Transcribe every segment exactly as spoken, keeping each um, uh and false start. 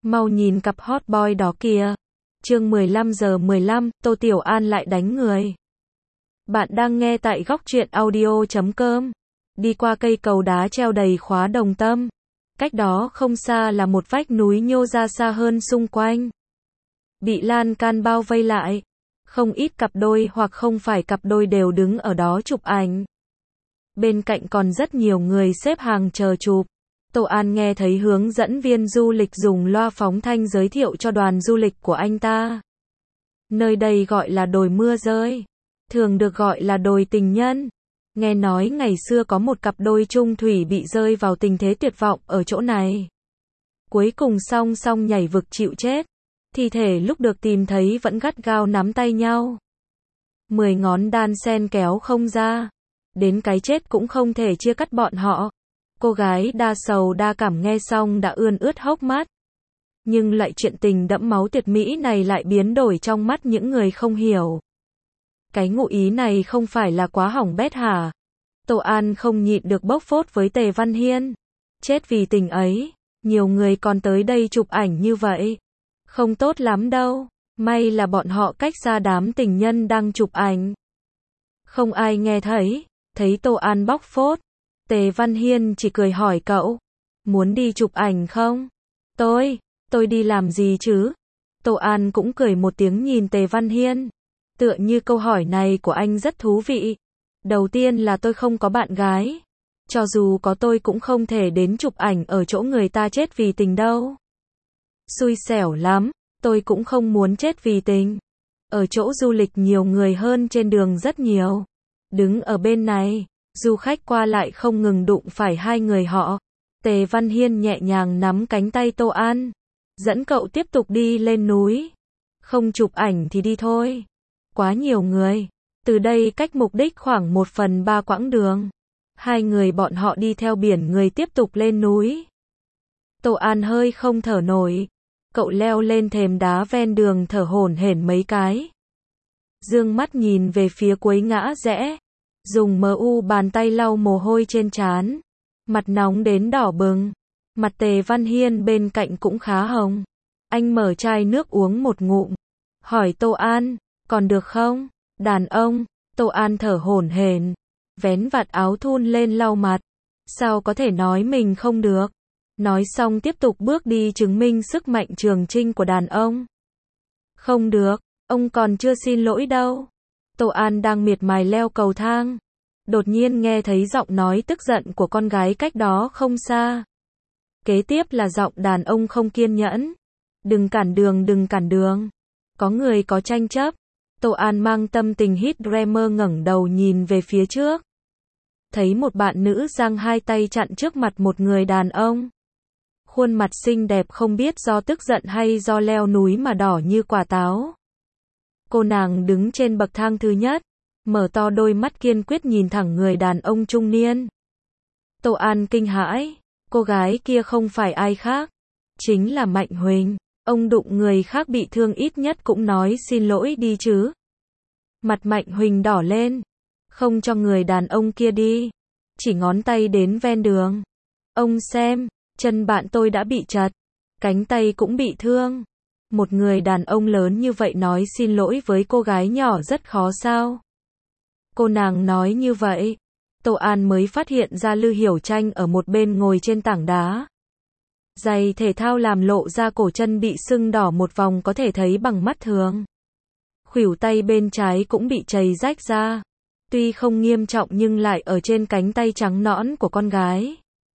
Mau nhìn cặp hot boy đó kìa. Chương mười lăm giờ mười lăm, Tô Tiểu An lại đánh người. Bạn đang nghe tại góc truyện audio chấm com. Đi qua cây cầu đá treo đầy khóa đồng tâm. Cách đó không xa là một vách núi nhô ra xa hơn xung quanh. Bị lan can bao vây lại. Không ít cặp đôi hoặc không phải cặp đôi đều đứng ở đó chụp ảnh. Bên cạnh còn rất nhiều người xếp hàng chờ chụp. Tô An nghe thấy hướng dẫn viên du lịch dùng loa phóng thanh giới thiệu cho đoàn du lịch của anh ta. Nơi đây gọi là đồi mưa rơi, thường được gọi là đồi tình nhân. Nghe nói ngày xưa có một cặp đôi chung thủy bị rơi vào tình thế tuyệt vọng ở chỗ này. Cuối cùng song song nhảy vực chịu chết. Thi thể lúc được tìm thấy vẫn gắt gao nắm tay nhau. Mười ngón đan sen kéo không ra. Đến cái chết cũng không thể chia cắt bọn họ. Cô gái đa sầu đa cảm nghe xong đã ươn ướt hốc mắt. Nhưng lại chuyện tình đẫm máu tuyệt mỹ này lại biến đổi trong mắt những người không hiểu. Cái ngụ ý này không phải là quá hỏng bét hả? Tô An không nhịn được bốc phốt với Tề Văn Hiên. Chết vì tình ấy, nhiều người còn tới đây chụp ảnh như vậy. Không tốt lắm đâu, may là bọn họ cách xa đám tình nhân đang chụp ảnh. Không ai nghe thấy, thấy Tô An bóc phốt. Tề Văn Hiên chỉ cười hỏi cậu, muốn đi chụp ảnh không? Tôi, tôi đi làm gì chứ? Tô An cũng cười một tiếng nhìn Tề Văn Hiên. Tựa như câu hỏi này của anh rất thú vị. Đầu tiên là tôi không có bạn gái. Cho dù có tôi cũng không thể đến chụp ảnh ở chỗ người ta chết vì tình đâu. Xui xẻo lắm, tôi cũng không muốn chết vì tình. Ở chỗ du lịch nhiều người hơn trên đường rất nhiều. Đứng ở bên này, du khách qua lại không ngừng đụng phải hai người họ. Tề Văn Hiên nhẹ nhàng nắm cánh tay Tô An. Dẫn cậu tiếp tục đi lên núi. Không chụp ảnh thì đi thôi. Quá nhiều người. Từ đây cách mục đích khoảng một phần ba quãng đường. Hai người bọn họ đi theo biển người tiếp tục lên núi. Tô An hơi không thở nổi. Cậu leo lên thềm đá ven đường thở hổn hển mấy cái. Dương mắt nhìn về phía cuối ngã rẽ. Dùng mờ u bàn tay lau mồ hôi trên trán. Mặt nóng đến đỏ bừng. Mặt Tề Văn Hiên bên cạnh cũng khá hồng. Anh mở chai nước uống một ngụm. Hỏi Tô An, còn được không? Đàn ông. Tô An thở hổn hển. Vén vạt áo thun lên lau mặt. Sao có thể nói mình không được? Nói xong tiếp tục bước đi chứng minh sức mạnh trường chinh của đàn ông. Không được, ông còn chưa xin lỗi đâu. Tô An đang miệt mài leo cầu thang. Đột nhiên nghe thấy giọng nói tức giận của con gái cách đó không xa. Kế tiếp là giọng đàn ông không kiên nhẫn. Đừng cản đường, đừng cản đường. Có người có tranh chấp. Tô An mang tâm tình hít Dreamer ngẩng đầu nhìn về phía trước. Thấy một bạn nữ giang hai tay chặn trước mặt một người đàn ông. Khuôn mặt xinh đẹp không biết do tức giận hay do leo núi mà đỏ như quả táo. Cô nàng đứng trên bậc thang thứ nhất, mở to đôi mắt kiên quyết nhìn thẳng người đàn ông trung niên. Tô An kinh hãi, cô gái kia không phải ai khác, chính là Mạnh Huỳnh. Ông đụng người khác bị thương ít nhất cũng nói xin lỗi đi chứ. Mặt Mạnh Huỳnh đỏ lên, không cho người đàn ông kia đi, chỉ ngón tay đến ven đường. Ông xem, chân bạn tôi đã bị trật, cánh tay cũng bị thương. Một người đàn ông lớn như vậy nói xin lỗi với cô gái nhỏ rất khó sao? Cô nàng nói như vậy. Tô An mới phát hiện ra Lư Hiểu Tranh ở một bên ngồi trên tảng đá. Giày thể thao làm lộ ra cổ chân bị sưng đỏ một vòng có thể thấy bằng mắt thường. Khuỷu tay bên trái cũng bị chày rách ra. Tuy không nghiêm trọng nhưng lại ở trên cánh tay trắng nõn của con gái.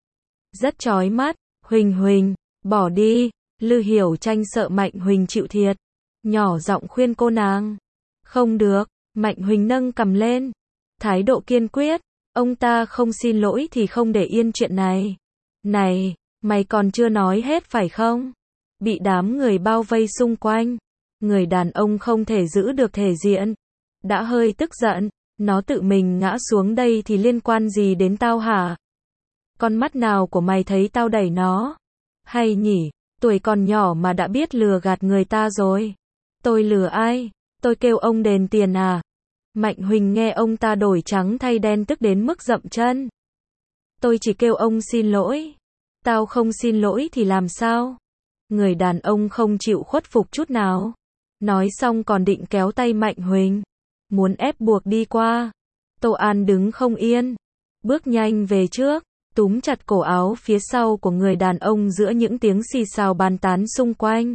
Rất chói mắt. Huỳnh Huỳnh, bỏ đi. Lư Hiểu Tranh sợ Mạnh Huỳnh chịu thiệt. Nhỏ giọng khuyên cô nàng. Không được. Mạnh Huỳnh nâng cằm lên. Thái độ kiên quyết. Ông ta không xin lỗi thì không để yên chuyện này. Này, mày còn chưa nói hết phải không? Bị đám người bao vây xung quanh. Người đàn ông không thể giữ được thể diện. Đã hơi tức giận. Nó tự mình ngã xuống đây thì liên quan gì đến tao hả? Con mắt nào của mày thấy tao đẩy nó? Hay nhỉ, tuổi còn nhỏ mà đã biết lừa gạt người ta rồi. Tôi lừa ai? Tôi kêu ông đền tiền à? Mạnh Huỳnh nghe ông ta đổi trắng thay đen tức đến mức dậm chân. Tôi chỉ kêu ông xin lỗi. Tao không xin lỗi thì làm sao? Người đàn ông không chịu khuất phục chút nào. Nói xong còn định kéo tay Mạnh Huỳnh, muốn ép buộc đi qua. Tô An đứng không yên, bước nhanh về trước, túm chặt cổ áo phía sau của người đàn ông giữa những tiếng xì xào bàn tán xung quanh.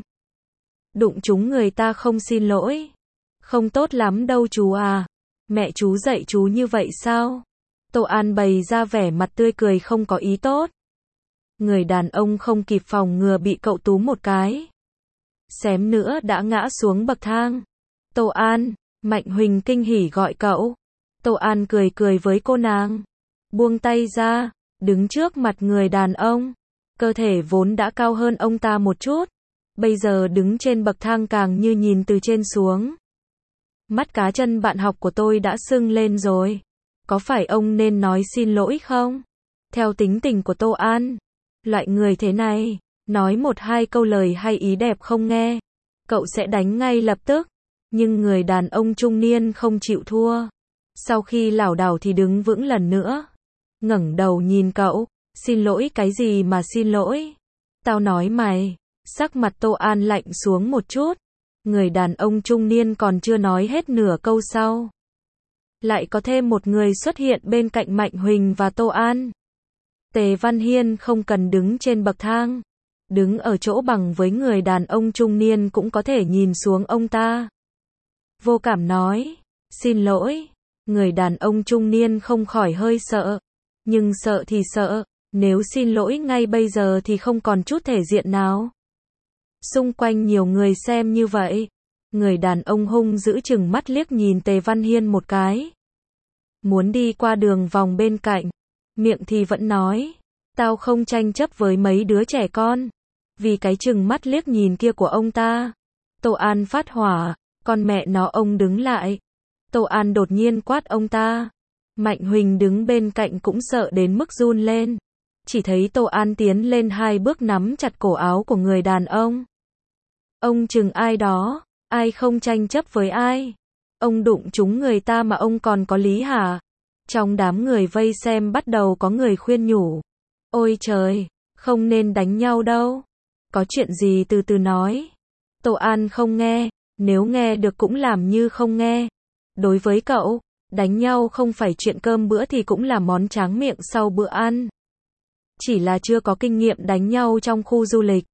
Đụng trúng người ta không xin lỗi. Không tốt lắm đâu chú à. Mẹ chú dạy chú như vậy sao? Tô An bày ra vẻ mặt tươi cười không có ý tốt. Người đàn ông không kịp phòng ngừa bị cậu túm một cái. Xém nữa đã ngã xuống bậc thang. Tô An, Mạnh Huỳnh kinh hỉ gọi cậu. Tô An cười cười với cô nàng. Buông tay ra, đứng trước mặt người đàn ông. Cơ thể vốn đã cao hơn ông ta một chút. Bây giờ đứng trên bậc thang càng như nhìn từ trên xuống. Mắt cá chân bạn học của tôi đã sưng lên rồi. Có phải ông nên nói xin lỗi không? Theo tính tình của Tô An, loại người thế này, nói một hai câu lời hay ý đẹp không nghe, cậu sẽ đánh ngay lập tức. Nhưng người đàn ông trung niên không chịu thua. Sau khi lảo đảo thì đứng vững lần nữa. Ngẩng đầu nhìn cậu, xin lỗi cái gì mà xin lỗi? Tao nói mày. Sắc mặt Tô An lạnh xuống một chút. Người đàn ông trung niên còn chưa nói hết nửa câu sau. Lại có thêm một người xuất hiện bên cạnh Mạnh Huỳnh và Tô An. Tề Văn Hiên không cần đứng trên bậc thang. Đứng ở chỗ bằng với người đàn ông trung niên cũng có thể nhìn xuống ông ta. Vô cảm nói, xin lỗi. Người đàn ông trung niên không khỏi hơi sợ. Nhưng sợ thì sợ, nếu xin lỗi ngay bây giờ thì không còn chút thể diện nào. Xung quanh nhiều người xem như vậy. Người đàn ông hung dữ chừng mắt liếc nhìn Tề Văn Hiên một cái. Muốn đi qua đường vòng bên cạnh. Miệng thì vẫn nói. Tao không tranh chấp với mấy đứa trẻ con. Vì cái chừng mắt liếc nhìn kia của ông ta. Tô An phát hỏa. Con mẹ nó ông đứng lại. Tô An đột nhiên quát ông ta. Mạnh Huỳnh đứng bên cạnh cũng sợ đến mức run lên. Chỉ thấy Tô An tiến lên hai bước nắm chặt cổ áo của người đàn ông. Ông chừng ai đó, ai không tranh chấp với ai. Ông đụng trúng người ta mà ông còn có lý hả? Trong đám người vây xem bắt đầu có người khuyên nhủ. Ôi trời, không nên đánh nhau đâu. Có chuyện gì từ từ nói. Tô An không nghe, nếu nghe được cũng làm như không nghe. Đối với cậu, đánh nhau không phải chuyện cơm bữa thì cũng là món tráng miệng sau bữa ăn. Chỉ là chưa có kinh nghiệm đánh nhau trong khu du lịch.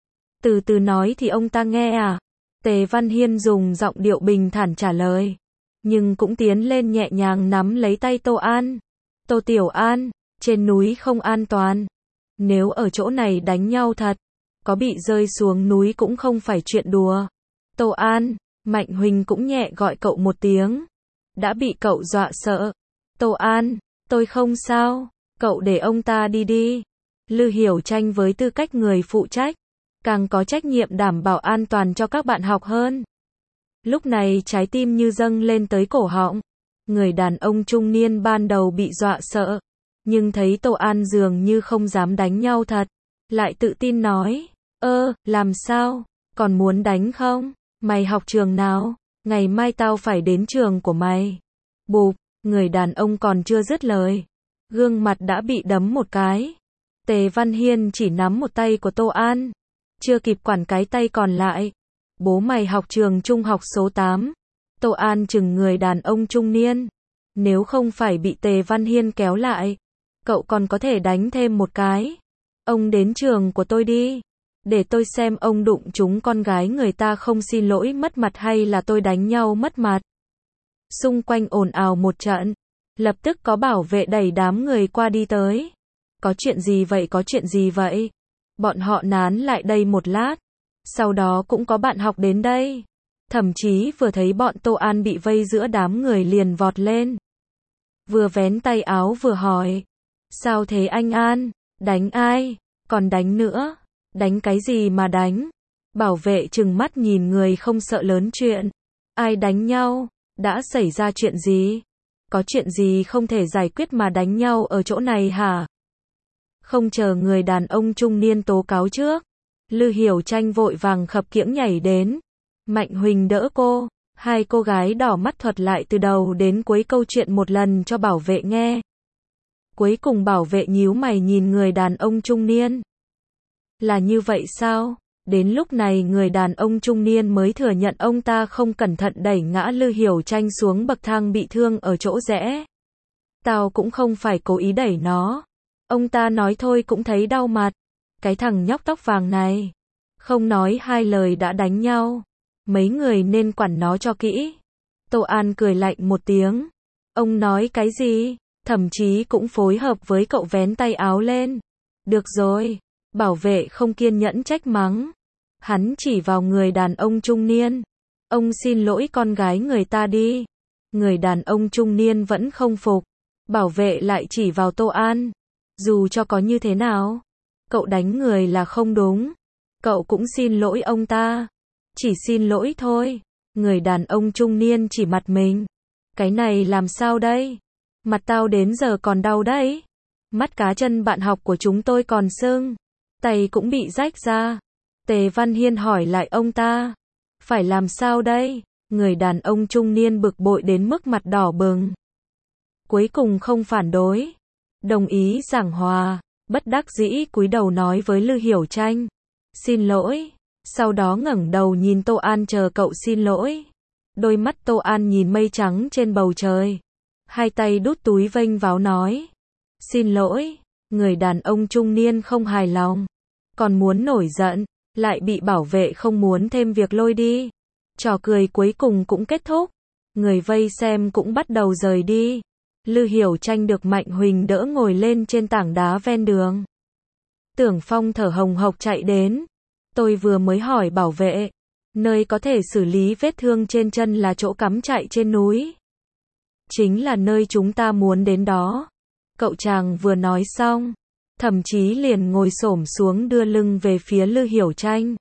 Từ từ nói thì ông ta nghe à? Tề Văn Hiên dùng giọng điệu bình thản trả lời. Nhưng cũng tiến lên nhẹ nhàng nắm lấy tay Tô An. Tô Tiểu An, trên núi không an toàn. Nếu ở chỗ này đánh nhau thật, có bị rơi xuống núi cũng không phải chuyện đùa. Tô An, Mạnh Huỳnh cũng nhẹ gọi cậu một tiếng. Đã bị cậu dọa sợ. Tô An, tôi không sao. Cậu để ông ta đi đi. Lư Hiểu Tranh với tư cách người phụ trách, càng có trách nhiệm đảm bảo an toàn cho các bạn học hơn. Lúc này trái tim như dâng lên tới cổ họng. Người đàn ông trung niên ban đầu bị dọa sợ, nhưng thấy Tô An dường như không dám đánh nhau thật, lại tự tin nói, ơ, làm sao, còn muốn đánh không? Mày học trường nào? Ngày mai tao phải đến trường của mày. Bụp, người đàn ông còn chưa dứt lời. Gương mặt đã bị đấm một cái. Tề Văn Hiên chỉ nắm một tay của Tô An. Chưa kịp quản cái tay còn lại. Bố mày học trường trung học số tám. Tô An chừng người đàn ông trung niên. Nếu không phải bị Tề Văn Hiên kéo lại, cậu còn có thể đánh thêm một cái. Ông đến trường của tôi đi. Để tôi xem ông đụng trúng con gái người ta không xin lỗi mất mặt hay là tôi đánh nhau mất mặt. Xung quanh ồn ào một trận. Lập tức có bảo vệ đẩy đám người qua đi tới. Có chuyện gì vậy, có chuyện gì vậy? Bọn họ nán lại đây một lát. Sau đó cũng có bạn học đến đây. Thậm chí vừa thấy bọn Tô An bị vây giữa đám người liền vọt lên. Vừa vén tay áo vừa hỏi. Sao thế anh An? Đánh ai? Còn đánh nữa? Đánh cái gì mà đánh? Bảo vệ trừng mắt nhìn người không sợ lớn chuyện. Ai đánh nhau? Đã xảy ra chuyện gì? Có chuyện gì không thể giải quyết mà đánh nhau ở chỗ này hả? Không chờ người đàn ông trung niên tố cáo trước, Lư Hiểu Tranh vội vàng khập khiễng nhảy đến. Mạnh Huỳnh đỡ cô, hai cô gái đỏ mắt thuật lại từ đầu đến cuối câu chuyện một lần cho bảo vệ nghe. Cuối cùng bảo vệ nhíu mày nhìn người đàn ông trung niên. Là như vậy sao? Đến lúc này người đàn ông trung niên mới thừa nhận ông ta không cẩn thận đẩy ngã Lư Hiểu Tranh xuống bậc thang bị thương ở chỗ rẽ. Tao cũng không phải cố ý đẩy nó. Ông ta nói thôi cũng thấy đau mặt. Cái thằng nhóc tóc vàng này. Không nói hai lời đã đánh nhau. Mấy người nên quản nó cho kỹ. Tô An cười lạnh một tiếng. Ông nói cái gì? Thậm chí cũng phối hợp với cậu vén tay áo lên. Được rồi. Bảo vệ không kiên nhẫn trách mắng. Hắn chỉ vào người đàn ông trung niên. Ông xin lỗi con gái người ta đi. Người đàn ông trung niên vẫn không phục. Bảo vệ lại chỉ vào Tô An. Dù cho có như thế nào, cậu đánh người là không đúng. Cậu cũng xin lỗi ông ta. Chỉ xin lỗi thôi. Người đàn ông trung niên chỉ mặt mình. Cái này làm sao đây? Mặt tao đến giờ còn đau đấy. Mắt cá chân bạn học của chúng tôi còn sưng. Tay cũng bị rách ra. Tề Văn Hiên hỏi lại ông ta. Phải làm sao đây? Người đàn ông trung niên bực bội đến mức mặt đỏ bừng. Cuối cùng không phản đối. Đồng ý giảng hòa. Bất đắc dĩ cúi đầu nói với Lư Hiểu Tranh. Xin lỗi. Sau đó ngẩng đầu nhìn Tô An chờ cậu xin lỗi. Đôi mắt Tô An nhìn mây trắng trên bầu trời. Hai tay đút túi vênh váo nói. Xin lỗi. Người đàn ông trung niên không hài lòng. Còn muốn nổi giận. Lại bị bảo vệ không muốn thêm việc lôi đi. Trò cười cuối cùng cũng kết thúc. Người vây xem cũng bắt đầu rời đi. Lư Hiểu Tranh được Mạnh Huỳnh đỡ ngồi lên trên tảng đá ven đường. Tưởng Phong thở hồng hộc chạy đến. Tôi vừa mới hỏi bảo vệ. Nơi có thể xử lý vết thương trên chân là chỗ cắm trại trên núi. Chính là nơi chúng ta muốn đến đó. Cậu chàng vừa nói xong. Thậm chí liền ngồi xổm xuống đưa lưng về phía Lư Hiểu Tranh.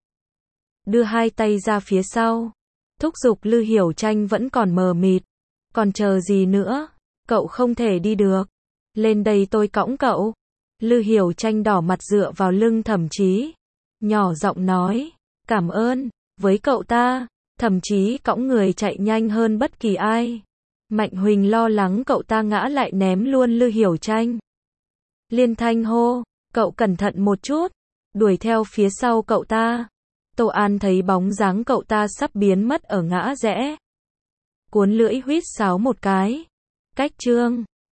Đưa hai tay ra phía sau. Thúc giục Lư Hiểu Tranh vẫn còn mờ mịt. Còn chờ gì nữa? Cậu không thể đi được. Lên đây tôi cõng cậu. Lư Hiểu Tranh đỏ mặt dựa vào lưng Thẩm Chí. Nhỏ giọng nói. Cảm ơn. Với cậu ta, Thẩm Chí cõng người chạy nhanh hơn bất kỳ ai. Mạnh Huỳnh lo lắng cậu ta ngã lại ném luôn Lư Hiểu Tranh. Liên Thanh hô. Cậu cẩn thận một chút. Đuổi theo phía sau cậu ta. Tô An thấy bóng dáng cậu ta sắp biến mất ở ngã rẽ. Cuốn lưỡi huýt sáo một cái. Cách chương